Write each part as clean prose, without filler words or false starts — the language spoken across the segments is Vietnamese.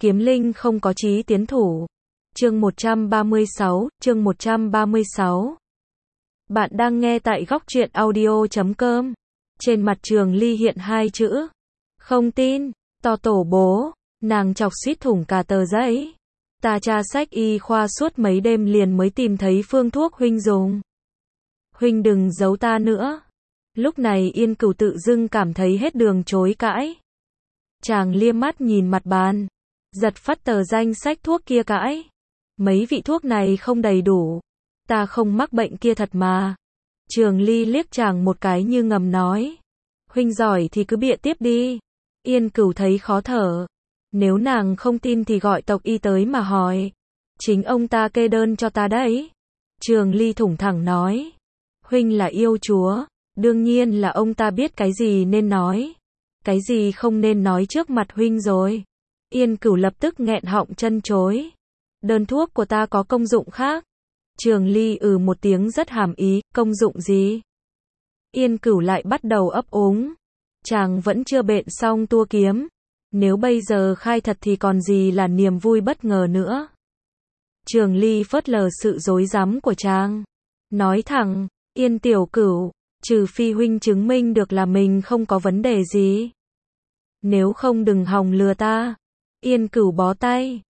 Kiếm linh không có chí tiến thủ. Chương 136, chương 136. Bạn đang nghe tại góc truyện audio.com. Trên mặt Trường Ly hiện hai chữ. Không tin, to tổ bố, nàng chọc suýt thủng cả tờ giấy. Ta tra sách y khoa suốt mấy đêm liền mới tìm thấy phương thuốc huynh dùng. Huynh đừng giấu ta nữa. Lúc này Yên Cửu tự dưng cảm thấy hết đường chối cãi. Chàng liếc mắt nhìn mặt bàn, giật phắt tờ danh sách thuốc kia cãi. Mấy vị thuốc này không đầy đủ. Ta không mắc bệnh kia thật mà. Trường Ly liếc chàng một cái như ngầm nói. Huynh giỏi thì cứ bịa tiếp đi. Yên Cửu thấy khó thở. Nếu nàng không tin thì gọi tộc y tới mà hỏi. Chính ông ta kê đơn cho ta đấy. Trường Ly thủng thẳng nói. Huynh là yêu chúa. Đương nhiên là ông ta biết cái gì nên nói. Cái gì không nên nói trước mặt huynh rồi. Yên Cửu lập tức nghẹn họng chân chối. Đơn thuốc của ta có công dụng khác. Trường Ly một tiếng rất hàm ý, công dụng gì? Yên Cửu lại bắt đầu ấp úng. Chàng vẫn chưa bện xong tua kiếm. Nếu bây giờ khai thật thì còn gì là niềm vui bất ngờ nữa. Trường Ly phớt lờ sự rối rắm của chàng. Nói thẳng, Yên tiểu Cửu, trừ phi huynh chứng minh được là mình không có vấn đề gì. Nếu không đừng hòng lừa ta. Yên Cửu bó tay,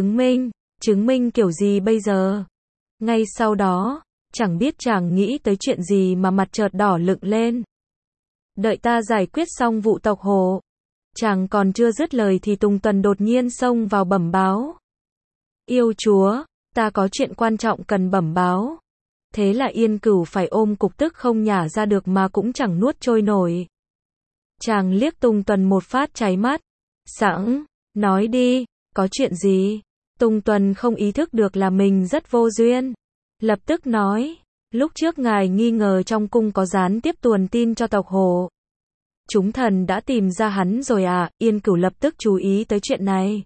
chứng minh kiểu gì bây giờ? Ngay sau đó, chẳng biết chàng nghĩ tới chuyện gì mà mặt chợt đỏ lựng lên. Đợi ta giải quyết xong vụ tộc Hồ. Chàng còn chưa dứt lời thì Tùng Tuần đột nhiên xông vào bẩm báo. Yêu chúa, ta có chuyện quan trọng cần bẩm báo. Thế là Yên Cửu phải ôm cục tức không nhả ra được mà cũng chẳng nuốt trôi nổi. Chàng liếc Tùng Tuần một phát cháy mắt. Sẵn, nói đi, có chuyện gì? Tùng Tuần không ý thức được là mình rất vô duyên. Lập tức nói, lúc trước ngài nghi ngờ trong cung có gián tiếp tuồn tin cho tộc Hồ. Chúng thần đã tìm ra hắn rồi à? Yên Cửu lập tức chú ý tới chuyện này.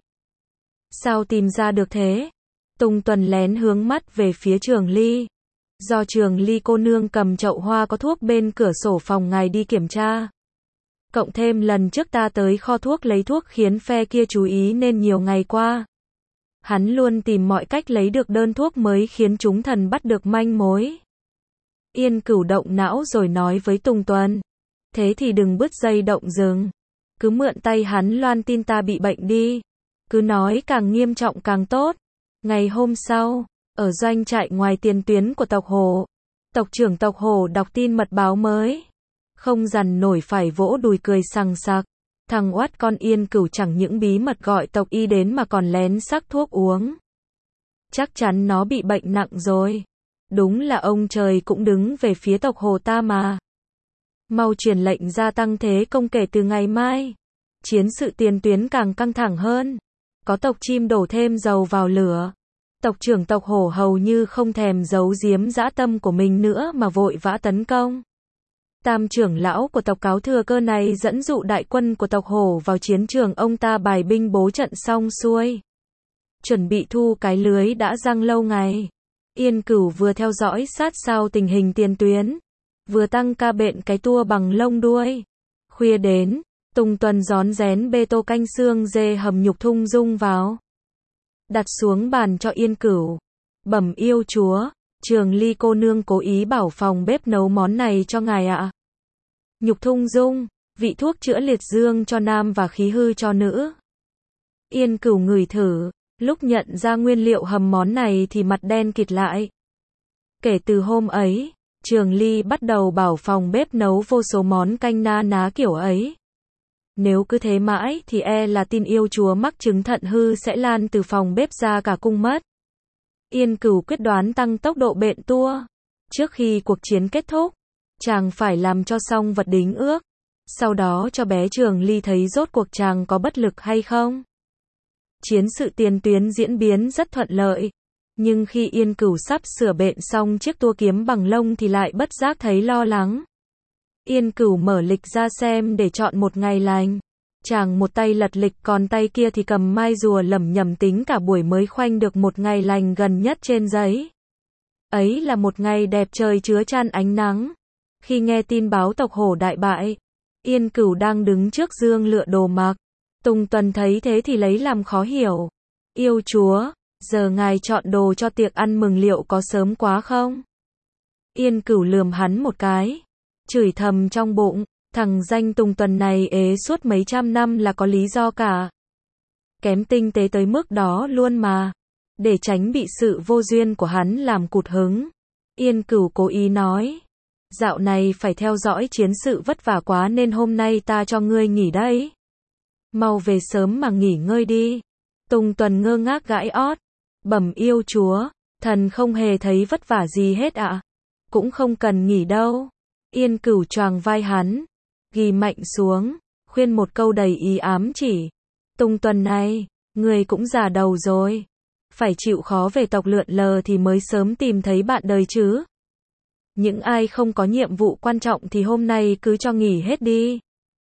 Sao tìm ra được thế? Tùng Tuần lén hướng mắt về phía Trường Ly. Do Trường Ly cô nương cầm chậu hoa có thuốc bên cửa sổ phòng ngài đi kiểm tra. Cộng thêm lần trước ta tới kho thuốc lấy thuốc khiến phe kia chú ý nên nhiều ngày qua. Hắn luôn tìm mọi cách lấy được đơn thuốc mới khiến chúng thần bắt được manh mối. Yên Cửu động não rồi nói với Tùng Tuần. Thế thì đừng bứt dây động rừng. Cứ mượn tay hắn loan tin ta bị bệnh đi. Cứ nói càng nghiêm trọng càng tốt. Ngày hôm sau, ở doanh trại ngoài tiền tuyến của tộc Hồ, tộc trưởng tộc Hồ đọc tin mật báo mới. Không dằn nổi phải vỗ đùi cười sằng sặc. Thằng oát con Yên Cửu chẳng những bí mật gọi tộc y đến mà còn lén sắc thuốc uống. Chắc chắn nó bị bệnh nặng rồi. Đúng là ông trời cũng đứng về phía tộc Hồ ta mà. Mau truyền lệnh gia tăng thế công kể từ ngày mai. Chiến sự tiền tuyến càng căng thẳng hơn. Có tộc chim đổ thêm dầu vào lửa. Tộc trưởng tộc Hổ hầu như không thèm giấu giếm dã tâm của mình nữa mà vội vã tấn công. Tam trưởng lão của tộc Cáo Thừa Cơ này dẫn dụ đại quân của tộc Hổ vào chiến trường, ông ta bài binh bố trận xong xuôi. Chuẩn bị thu cái lưới đã giăng lâu ngày. Yên Cửu vừa theo dõi sát sao tình hình tiền tuyến, vừa tăng ca bện cái tua bằng lông đuôi. Khuya đến, Tùng Tuần rón rén bê tô canh xương dê hầm nhục thung dung vào. Đặt xuống bàn cho Yên Cửu. Bẩm yêu chúa, Trường Ly cô nương cố ý bảo phòng bếp nấu món này cho ngài ạ. Nhục thung dung, vị thuốc chữa liệt dương cho nam và khí hư cho nữ. Yên Cửu ngửi thử, lúc nhận ra nguyên liệu hầm món này thì mặt đen kịt lại. Kể từ hôm ấy, Trường Ly bắt đầu bảo phòng bếp nấu vô số món canh na ná kiểu ấy. Nếu cứ thế mãi thì là tin yêu chúa mắc chứng thận hư sẽ lan từ phòng bếp ra cả cung mất. Yên Cửu quyết đoán tăng tốc độ bện tua. Trước khi cuộc chiến kết thúc, chàng phải làm cho xong vật đính ước. Sau đó cho bé Trường Ly thấy rốt cuộc chàng có bất lực hay không. Chiến sự tiền tuyến diễn biến rất thuận lợi. Nhưng khi Yên Cửu sắp sửa bện xong chiếc tua kiếm bằng lông thì lại bất giác thấy lo lắng. Yên Cửu mở lịch ra xem để chọn một ngày lành. Chàng một tay lật lịch còn tay kia thì cầm mai rùa lẩm nhẩm tính cả buổi mới khoanh được một ngày lành gần nhất trên giấy. Ấy là một ngày đẹp trời chứa chan ánh nắng. Khi nghe tin báo tộc Hổ đại bại, Yên Cửu đang đứng trước giương lựa đồ mặc. Tùng Tuần thấy thế thì lấy làm khó hiểu. Yêu chúa, giờ ngài chọn đồ cho tiệc ăn mừng liệu có sớm quá không? Yên Cửu lườm hắn một cái, chửi thầm trong bụng, thằng danh Tùng Tuần này ế suốt mấy trăm năm là có lý do cả. Kém tinh tế tới mức đó luôn mà. Để tránh bị sự vô duyên của hắn làm cụt hứng, Yên Cửu cố ý nói, dạo này phải theo dõi chiến sự vất vả quá nên hôm nay ta cho ngươi nghỉ đấy. Mau về sớm mà nghỉ ngơi đi. Tùng Tuần ngơ ngác gãi ót, bẩm yêu chúa, thần không hề thấy vất vả gì hết ạ. Cũng không cần nghỉ đâu. Yên Cửu choàng vai hắn, ghi mạnh xuống, khuyên một câu đầy ý ám chỉ. Tùng Tuần này, người cũng già đầu rồi. Phải chịu khó về tộc lượn lờ thì mới sớm tìm thấy bạn đời chứ. Những ai không có nhiệm vụ quan trọng thì hôm nay cứ cho nghỉ hết đi.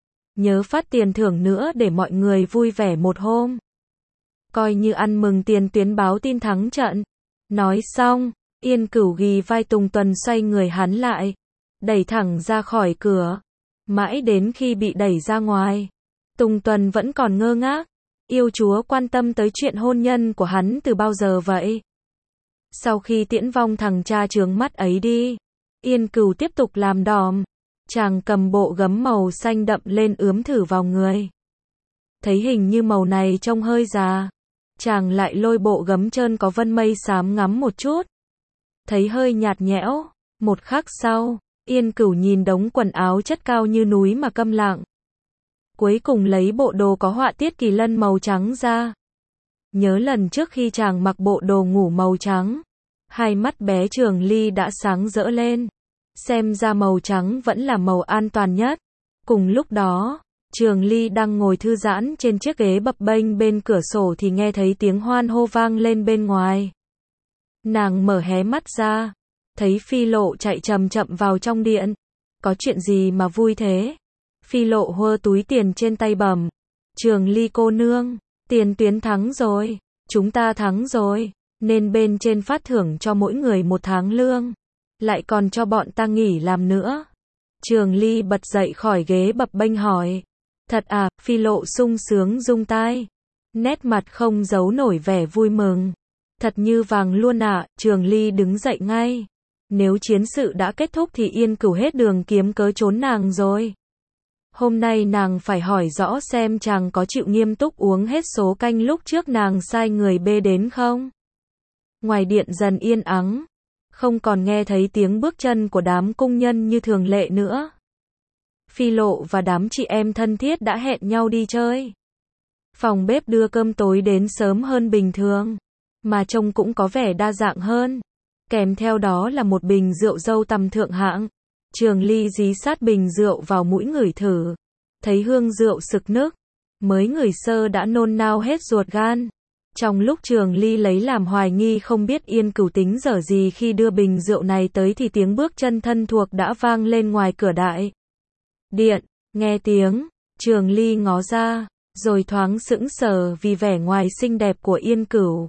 Nhớ phát tiền thưởng nữa để mọi người vui vẻ một hôm. Coi như ăn mừng tiền tuyến báo tin thắng trận. Nói xong, Yên Cửu ghi vai Tùng Tuần xoay người hắn lại, đẩy thẳng ra khỏi cửa. Mãi đến khi bị đẩy ra ngoài, Tùng Tuần vẫn còn ngơ ngác. Yêu chúa quan tâm tới chuyện hôn nhân của hắn từ bao giờ vậy? Sau khi tiễn vong thằng cha chướng mắt ấy đi, Yên Cửu tiếp tục làm đòm. Chàng cầm bộ gấm màu xanh đậm lên ướm thử vào người. Thấy hình như màu này trông hơi già. Chàng lại lôi bộ gấm trơn có vân mây xám ngắm một chút. Thấy hơi nhạt nhẽo. Một khắc sau, Yên Cửu nhìn đống quần áo chất cao như núi mà câm lặng. Cuối cùng lấy bộ đồ có họa tiết kỳ lân màu trắng ra. Nhớ lần trước khi chàng mặc bộ đồ ngủ màu trắng, hai mắt bé Trường Ly đã sáng rỡ lên. Xem ra màu trắng vẫn là màu an toàn nhất. Cùng lúc đó, Trường Ly đang ngồi thư giãn trên chiếc ghế bập bênh bên cửa sổ thì nghe thấy tiếng hoan hô vang lên bên ngoài. Nàng mở hé mắt ra, thấy Phi Lộ chạy chậm chậm vào trong điện. Có chuyện gì mà vui thế? Phi Lộ hơ túi tiền trên tay bẩm, Trường Ly cô nương, tiền tuyến thắng rồi, chúng ta thắng rồi, nên bên trên phát thưởng cho mỗi người 1 tháng lương, lại còn cho bọn ta nghỉ làm nữa. Trường Ly bật dậy khỏi ghế bập bênh hỏi, thật à? Phi Lộ sung sướng rung tai, nét mặt không giấu nổi vẻ vui mừng. Thật như vàng luôn ạ. Trường Ly đứng dậy ngay. Nếu chiến sự đã kết thúc thì Yên Cửu hết đường kiếm cớ trốn nàng rồi. Hôm nay nàng phải hỏi rõ xem chàng có chịu nghiêm túc uống hết số canh lúc trước nàng sai người bê đến không. Ngoài điện dần yên ắng, không còn nghe thấy tiếng bước chân của đám cung nhân như thường lệ nữa. Phi Lộ và đám chị em thân thiết đã hẹn nhau đi chơi. Phòng bếp đưa cơm tối đến sớm hơn bình thường, mà trông cũng có vẻ đa dạng hơn. Kèm theo đó là một bình rượu dâu tầm thượng hạng. Trường Ly dí sát bình rượu vào mũi ngửi thử, thấy hương rượu sực nức, mới ngửi sơ đã nôn nao hết ruột gan. Trong lúc Trường Ly lấy làm hoài nghi không biết Yên Cửu tính dở gì khi đưa bình rượu này tới thì tiếng bước chân thân thuộc đã vang lên ngoài cửa đại điện. Nghe tiếng, Trường Ly ngó ra, rồi thoáng sững sờ vì vẻ ngoài xinh đẹp của Yên Cửu.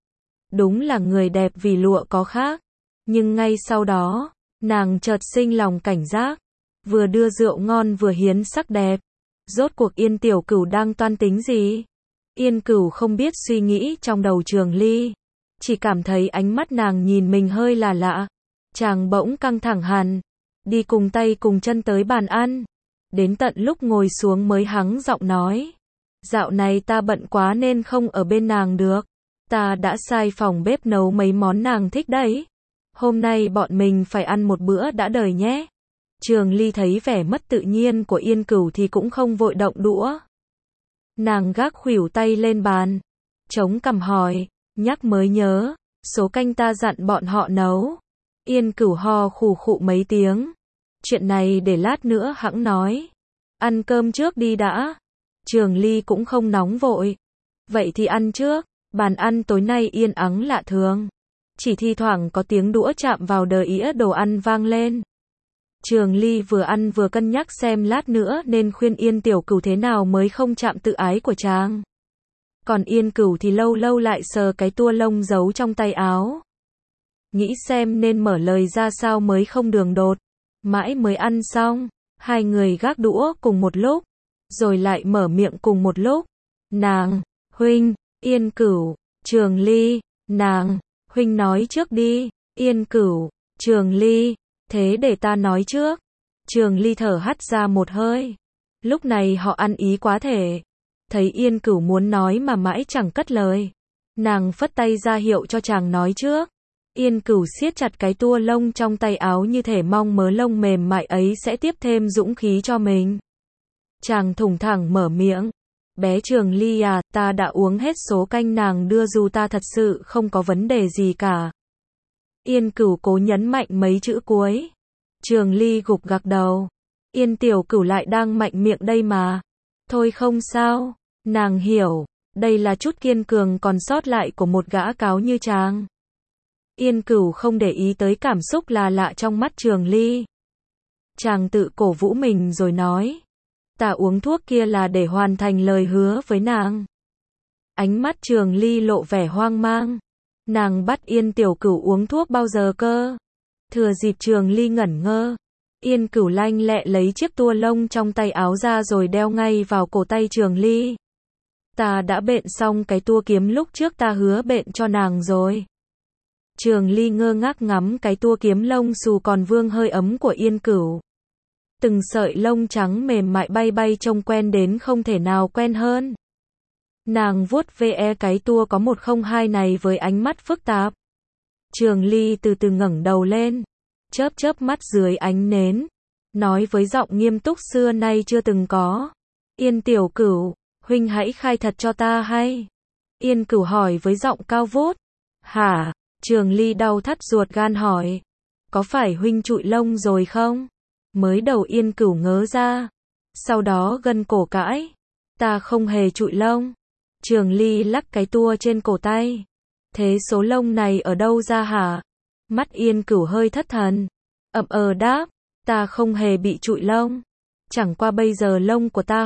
Đúng là người đẹp vì lụa có khác, nhưng ngay sau đó, nàng chợt sinh lòng cảnh giác, vừa đưa rượu ngon vừa hiến sắc đẹp. Rốt cuộc Yên tiểu Cửu đang toan tính gì? Yên Cửu không biết suy nghĩ trong đầu Trường Ly, chỉ cảm thấy ánh mắt nàng nhìn mình hơi là lạ. Chàng bỗng căng thẳng hẳn, đi cùng tay cùng chân tới bàn ăn. Đến tận lúc ngồi xuống mới hắng giọng nói, dạo này ta bận quá nên không ở bên nàng được. Ta đã sai phòng bếp nấu mấy món nàng thích đấy. Hôm nay bọn mình phải ăn một bữa đã đời nhé. Trường Ly thấy vẻ mất tự nhiên của Yên Cửu thì cũng không vội động đũa. Nàng gác khuỷu tay lên bàn, chống cằm hỏi, nhắc mới nhớ, số canh ta dặn bọn họ nấu. Yên Cửu ho khù khụ mấy tiếng. Chuyện này để lát nữa hẵng nói. Ăn cơm trước đi đã. Trường Ly cũng không nóng vội. Vậy thì ăn trước. Bàn ăn tối nay yên ắng lạ thường. Chỉ thi thoảng có tiếng đũa chạm vào đờ ĩa đồ ăn vang lên. Trường Ly vừa ăn vừa cân nhắc xem lát nữa nên khuyên Yên tiểu Cửu thế nào mới không chạm tự ái của chàng. Còn Yên Cửu thì lâu lâu lại sờ cái tua lông giấu trong tay áo. Nghĩ xem nên mở lời ra sao mới không đường đột. Mãi mới ăn xong, hai người gác đũa cùng một lúc, rồi lại mở miệng cùng một lúc. Nàng, huynh, Yên Cửu, Trường Ly, nàng, huynh nói trước đi, Yên Cửu, Trường Ly, thế để ta nói trước. Trường Ly thở hắt ra một hơi. Lúc này họ ăn ý quá thể. Thấy Yên Cửu muốn nói mà mãi chẳng cất lời. Nàng phất tay ra hiệu cho chàng nói trước. Yên Cửu siết chặt cái tua lông trong tay áo như thể mong mớ lông mềm mại ấy sẽ tiếp thêm dũng khí cho mình. Chàng thủng thẳng mở miệng. Bé Trường Ly à, ta đã uống hết số canh nàng đưa dù ta thật sự không có vấn đề gì cả. Yên Cửu cố nhấn mạnh mấy chữ cuối. Trường Ly gục gặc đầu. Yên tiểu Cửu lại đang mạnh miệng đây mà. Thôi không sao, nàng hiểu, đây là chút kiên cường còn sót lại của một gã cáo như chàng. Yên Cửu không để ý tới cảm xúc là lạ trong mắt Trường Ly. Chàng tự cổ vũ mình rồi nói. Ta uống thuốc kia là để hoàn thành lời hứa với nàng. Ánh mắt Trường Ly lộ vẻ hoang mang. Nàng bắt Yên tiểu Cửu uống thuốc bao giờ cơ? Thừa dịp Trường Ly ngẩn ngơ, Yên Cửu lanh lẹ lấy chiếc tua lông trong tay áo ra rồi đeo ngay vào cổ tay Trường Ly. Ta đã bện xong cái tua kiếm lúc trước ta hứa bện cho nàng rồi. Trường Ly ngơ ngác ngắm cái tua kiếm lông xù còn vương hơi ấm của Yên Cửu. Từng sợi lông trắng mềm mại bay bay trông quen đến không thể nào quen hơn. Nàng vuốt ve cái tua có 102 này với ánh mắt phức tạp. Trường Ly từ từ ngẩng đầu lên, chớp chớp mắt dưới ánh nến, nói với giọng nghiêm túc xưa nay chưa từng có. Yên tiểu Cửu, huynh hãy khai thật cho ta hay. Yên Cửu hỏi với giọng cao vút. Hả? Trường Ly đau thắt ruột gan hỏi. Có phải huynh trụi lông rồi không? Mới đầu Yên Cửu ngớ ra. Sau đó gân cổ cãi. Ta không hề trụi lông. Trường Ly lắc cái tua trên cổ tay. Thế số lông này ở đâu ra hả? Mắt Yên Cửu hơi thất thần. Đáp. Ta không hề bị trụi lông. Chẳng qua bây giờ lông của ta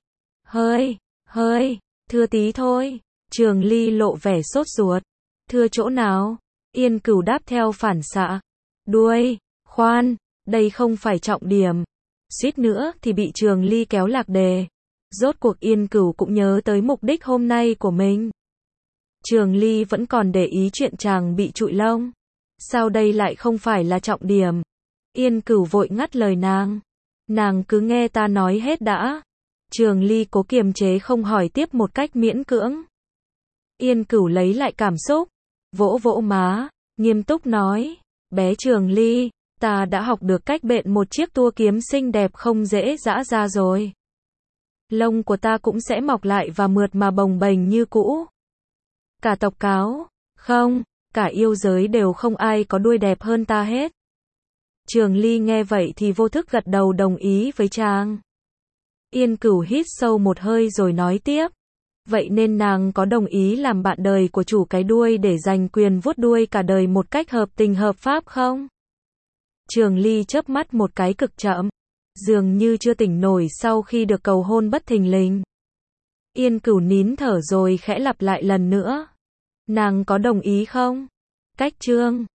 hơi, thưa tí thôi. Trường Ly lộ vẻ sốt ruột. Thưa chỗ nào? Yên Cửu đáp theo phản xạ. Đuôi, khoan, đây không phải trọng điểm. Suýt nữa thì bị Trường Ly kéo lạc đề. Rốt cuộc Yên Cửu cũng nhớ tới mục đích hôm nay của mình. Trường Ly vẫn còn để ý chuyện chàng bị trụi lông. Sao đây lại không phải là trọng điểm? Yên Cửu vội ngắt lời nàng. Nàng cứ nghe ta nói hết đã. Trường Ly cố kiềm chế không hỏi tiếp một cách miễn cưỡng. Yên Cửu lấy lại cảm xúc, vỗ vỗ má, nghiêm túc nói. Bé Trường Ly, ta đã học được cách bện một chiếc tua kiếm xinh đẹp không dễ dã ra rồi. Lông của ta cũng sẽ mọc lại và mượt mà bồng bềnh như cũ. Cả tộc cáo, không, cả yêu giới đều không ai có đuôi đẹp hơn ta hết. Trường Ly nghe vậy thì vô thức gật đầu đồng ý với chàng. Yên Cửu hít sâu một hơi rồi nói tiếp. Vậy nên nàng có đồng ý làm bạn đời của chủ cái đuôi để giành quyền vuốt đuôi cả đời một cách hợp tình hợp pháp không? Trường Ly chớp mắt một cái cực chậm, dường như chưa tỉnh nổi sau khi được cầu hôn bất thình lình. Yên Cửu nín thở rồi khẽ lặp lại lần nữa. Nàng có đồng ý không? Cách chương